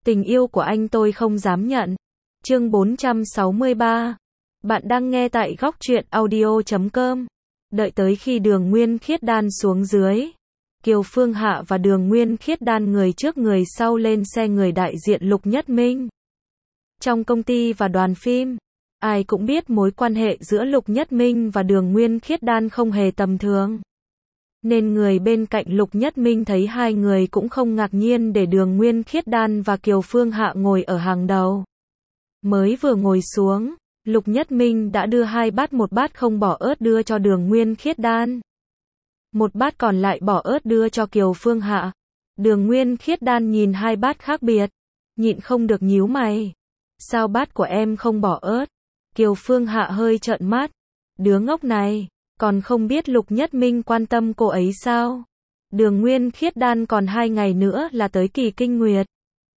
Tình yêu của anh tôi không dám nhận. Chương 463. Bạn đang nghe tại góc truyện audio.com. Đợi tới khi Đường Nguyên Khiết Đan xuống dưới, Kiều Phương Hạ và Đường Nguyên Khiết Đan người trước người sau lên xe người đại diện Lục Nhất Minh. Trong công ty và đoàn phim, ai cũng biết mối quan hệ giữa Lục Nhất Minh và Đường Nguyên Khiết Đan không hề tầm thường. Nên người bên cạnh Lục Nhất Minh thấy hai người cũng không ngạc nhiên để Đường Nguyên Khiết Đan và Kiều Phương Hạ ngồi ở hàng đầu. Mới vừa ngồi xuống, Lục Nhất Minh đã đưa hai bát, một bát không bỏ ớt đưa cho Đường Nguyên Khiết Đan. Một bát còn lại bỏ ớt đưa cho Kiều Phương Hạ. Đường Nguyên Khiết Đan nhìn hai bát khác biệt, nhịn không được nhíu mày. Sao bát của em không bỏ ớt? Kiều Phương Hạ hơi trợn mắt. Đứa ngốc này, còn không biết Lục Nhất Minh quan tâm cô ấy sao? Đường Nguyên Khiết Đan còn 2 ngày nữa là tới kỳ kinh nguyệt.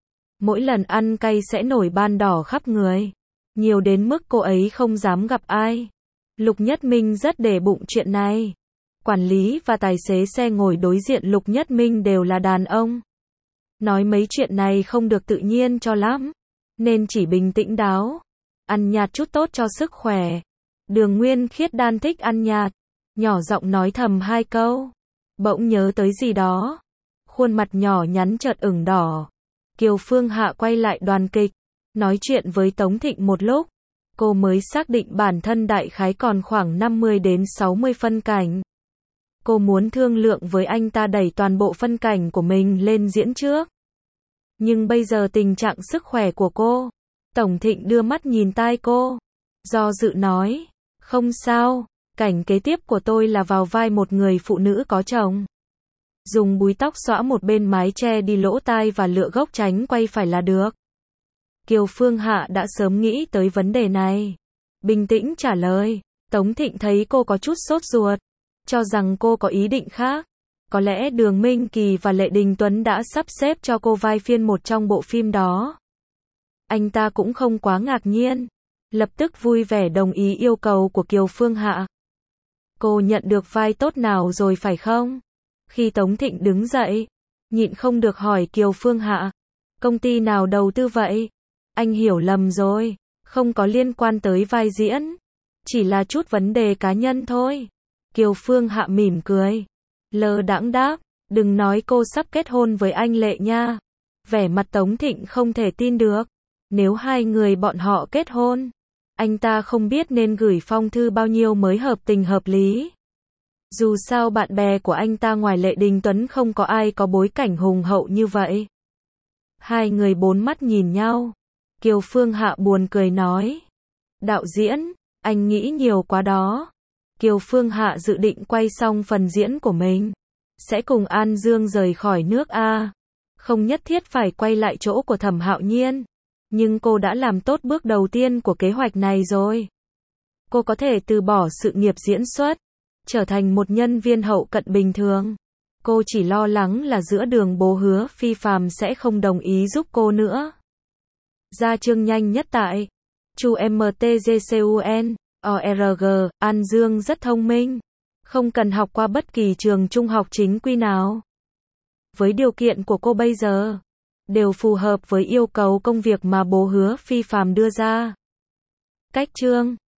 Mỗi lần ăn cay sẽ nổi ban đỏ khắp người. Nhiều đến mức cô ấy không dám gặp ai. Lục Nhất Minh rất để bụng chuyện này. Quản lý và tài xế xe ngồi đối diện Lục Nhất Minh đều là đàn ông. Nói mấy chuyện này không được tự nhiên cho lắm. Nên chỉ bình tĩnh đáo. Ăn nhạt chút tốt cho sức khỏe. Đường Nguyên Khiết Đan thích ăn nhạt. Nhỏ giọng nói thầm 2 câu. Bỗng nhớ tới gì đó. Khuôn mặt nhỏ nhắn chợt ửng đỏ. Kiều Phương Hạ quay lại đoàn kịch. Nói chuyện với Tống Thịnh một lúc. Cô mới xác định bản thân đại khái còn khoảng 50 đến 60 phân cảnh. Cô muốn thương lượng với anh ta đẩy toàn bộ phân cảnh của mình lên diễn trước. Nhưng bây giờ tình trạng sức khỏe của cô. Tống Thịnh đưa mắt nhìn tai cô. Do dự nói. Không sao, cảnh kế tiếp của tôi là vào vai một người phụ nữ có chồng. Dùng búi tóc xõa một bên mái che đi lỗ tai và lựa gốc tránh quay phải là được. Kiều Phương Hạ đã sớm nghĩ tới vấn đề này. Bình tĩnh trả lời. Tống Thịnh thấy cô có chút sốt ruột. Cho rằng cô có ý định khác. Có lẽ Đường Minh Kỳ và Lệ Đình Tuấn đã sắp xếp cho cô vai phiên một trong bộ phim đó. Anh ta cũng không quá ngạc nhiên. Lập tức vui vẻ đồng ý yêu cầu của Kiều Phương Hạ. Cô nhận được vai tốt nào rồi phải không? Khi Tống Thịnh đứng dậy, nhịn không được hỏi Kiều Phương Hạ. Công ty nào đầu tư vậy? Anh hiểu lầm rồi. Không có liên quan tới vai diễn. Chỉ là chút vấn đề cá nhân thôi. Kiều Phương Hạ mỉm cười. Lơ đãng đáp. Đừng nói cô sắp kết hôn với anh Lệ nha. Vẻ mặt Tống Thịnh không thể tin được. Nếu hai người bọn họ kết hôn, anh ta không biết nên gửi phong thư bao nhiêu mới hợp tình hợp lý. Dù sao bạn bè của anh ta ngoài Lệ Đình Tuấn không có ai có bối cảnh hùng hậu như vậy. Hai người bốn mắt nhìn nhau. Kiều Phương Hạ buồn cười nói. Đạo diễn, anh nghĩ nhiều quá đó. Kiều Phương Hạ dự định quay xong phần diễn của mình. Sẽ cùng An Dương rời khỏi nước A. Không nhất thiết phải quay lại chỗ của Thẩm Hạo Nhiên. Nhưng cô đã làm tốt bước đầu tiên của kế hoạch này rồi. Cô có thể từ bỏ sự nghiệp diễn xuất, trở thành một nhân viên hậu cận bình thường. Cô chỉ lo lắng là giữa Đường Bố Hứa Phi Phàm sẽ không đồng ý giúp cô nữa. Ra chương nhanh nhất tại Chu MTGCUN, ORG, An Dương rất thông minh. Không cần học qua bất kỳ trường trung học chính quy nào. Với điều kiện của cô bây giờ, đều phù hợp với yêu cầu công việc mà Bố Hứa Phi Phàm đưa ra. Cách chương